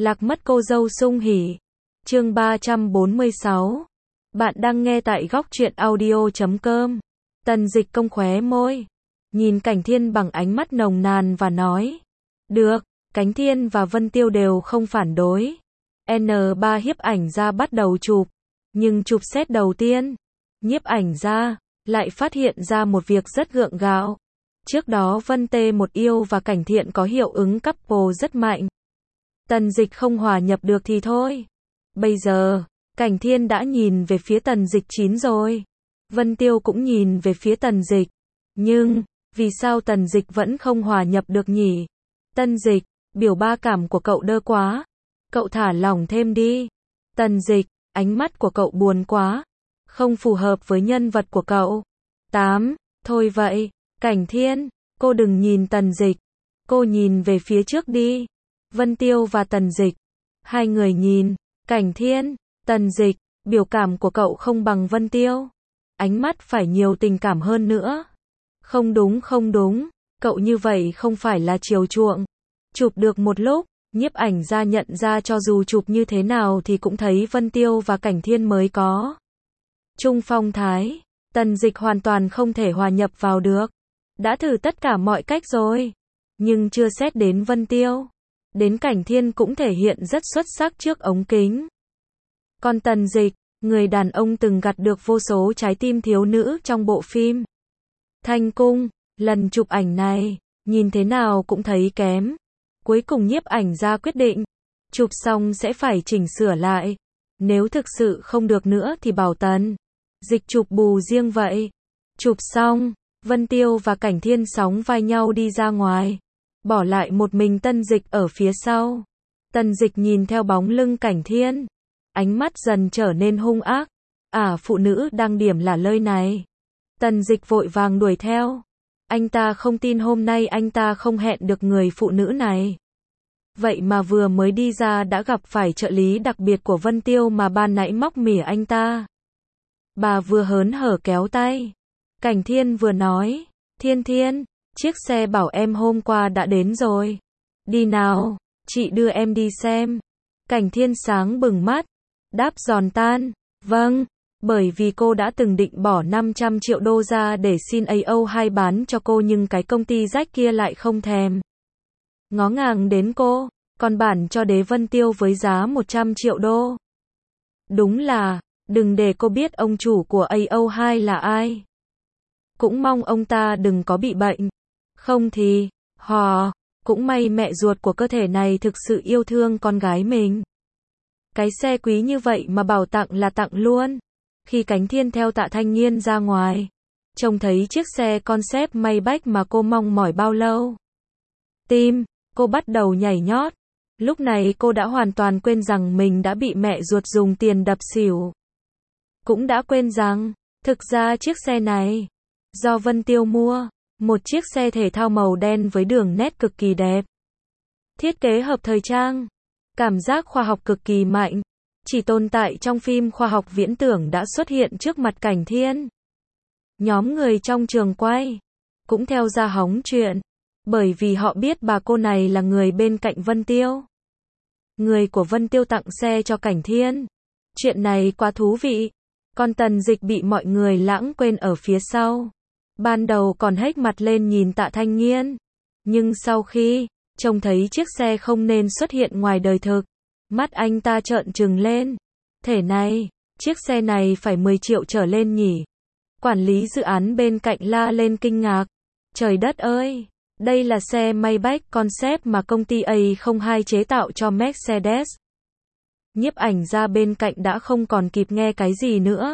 Lạc mất cô dâu sung hỉ. Chương 346. Bạn đang nghe tại góc truyện audio.com. Tần Dịch cong khóe môi, nhìn Cảnh Thiên bằng ánh mắt nồng nàn và nói. Được, Cảnh Thiên và Vân Tiêu đều không phản đối. N3 nhiếp ảnh gia bắt đầu chụp. Nhưng chụp set đầu tiên, nhiếp ảnh gia lại phát hiện ra một việc rất gượng gạo. Trước đó Vân T1 yêu và Cảnh Thiện có hiệu ứng couple rất mạnh. Tần Dịch không hòa nhập được thì thôi. Bây giờ, Cảnh Thiên đã nhìn về phía Tần Dịch chín rồi. Vân Tiêu cũng nhìn về phía Tần Dịch. Nhưng, vì sao Tần Dịch vẫn không hòa nhập được nhỉ? Tần Dịch, biểu ba cảm của cậu đơ quá. Cậu thả lỏng thêm đi. Tần Dịch, ánh mắt của cậu buồn quá. Không phù hợp với nhân vật của cậu. 8. Thôi vậy, Cảnh Thiên, cô đừng nhìn Tần Dịch. Cô nhìn về phía trước đi. Vân Tiêu và Tần Dịch. Hai người nhìn. Cảnh Thiên, Tần Dịch, biểu cảm của cậu không bằng Vân Tiêu. Ánh mắt phải nhiều tình cảm hơn nữa. Không đúng không đúng, cậu như vậy không phải là chiều chuộng. Chụp được một lúc, nhiếp ảnh gia nhận ra cho dù chụp như thế nào thì cũng thấy Vân Tiêu và Cảnh Thiên mới có chung phong thái. Tần Dịch hoàn toàn không thể hòa nhập vào được. Đã thử tất cả mọi cách rồi, nhưng chưa xét đến Vân Tiêu. Đến Cảnh Thiên cũng thể hiện rất xuất sắc trước ống kính. Còn Tần Dịch, người đàn ông từng gặt được vô số trái tim thiếu nữ trong bộ phim Thanh Cung, lần chụp ảnh này, nhìn thế nào cũng thấy kém. Cuối cùng nhiếp ảnh gia quyết định, chụp xong sẽ phải chỉnh sửa lại. Nếu thực sự không được nữa thì bảo Tần Dịch chụp bù riêng vậy. Chụp xong, Vân Tiêu và Cảnh Thiên sóng vai nhau đi ra ngoài. Bỏ lại một mình Tần Dịch ở phía sau. Tần Dịch nhìn theo bóng lưng Cảnh Thiên. Ánh mắt dần trở nên hung ác. Phụ nữ đang điểm là nơi này. Tần Dịch vội vàng đuổi theo. Anh ta không tin hôm nay anh ta không hẹn được người phụ nữ này. Vậy mà vừa mới đi ra đã gặp phải trợ lý đặc biệt của Vân Tiêu mà ban nãy móc mỉa anh ta. Bà vừa hớn hở kéo tay. Cảnh Thiên vừa nói. Thiên Thiên, chiếc xe bảo em hôm qua đã đến rồi. Đi nào, chị đưa em đi xem. Cảnh Thiên sáng bừng mắt. Đáp giòn tan. Vâng, bởi vì cô đã từng định bỏ 500 triệu đô ra để xin AO2 bán cho cô nhưng cái công ty rách kia lại không thèm ngó ngàng đến cô, còn bản cho Đế Vân Tiêu với giá 100 triệu đô. Đúng là, đừng để cô biết ông chủ của AO2 là ai. Cũng mong ông ta đừng có bị bệnh. Không thì, cũng may mẹ ruột của cơ thể này thực sự yêu thương con gái mình. Cái xe quý như vậy mà bảo tặng là tặng luôn. Khi Cảnh Thiên theo Tạ Thanh Nghiên ra ngoài, trông thấy chiếc xe concept Maybach mà cô mong mỏi bao lâu. Tim cô bắt đầu nhảy nhót. Lúc này cô đã hoàn toàn quên rằng mình đã bị mẹ ruột dùng tiền đập xỉu. Cũng đã quên rằng, thực ra chiếc xe này do Vân Tiêu mua, một chiếc xe thể thao màu đen với đường nét cực kỳ đẹp. Thiết kế hợp thời trang, cảm giác khoa học cực kỳ mạnh, chỉ tồn tại trong phim khoa học viễn tưởng đã xuất hiện trước mặt Cảnh Thiên. Nhóm người trong trường quay cũng theo ra hóng chuyện, bởi vì họ biết bà cô này là người bên cạnh Vân Tiêu. Người của Vân Tiêu tặng xe cho Cảnh Thiên. Chuyện này quá thú vị. Còn Tần Dịch bị mọi người lãng quên ở phía sau. Ban đầu còn hếch mặt lên nhìn Tạ Thanh Nghiên. Nhưng sau khi trông thấy chiếc xe không nên xuất hiện ngoài đời thực, mắt anh ta trợn trừng lên. Thể này, chiếc xe này phải 10 triệu trở lên nhỉ? Quản lý dự án bên cạnh la lên kinh ngạc. Trời đất ơi, đây là xe Maybach concept mà công ty A02 chế tạo cho Mercedes. Nhiếp ảnh gia bên cạnh đã không còn kịp nghe cái gì nữa.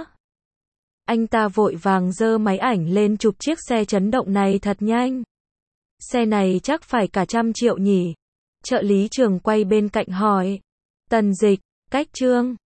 Anh ta vội vàng giơ máy ảnh lên chụp chiếc xe chấn động này thật nhanh. Xe này chắc phải cả 100 triệu nhỉ? Trợ lý trường quay bên cạnh hỏi. Tần Dịch, cách Trương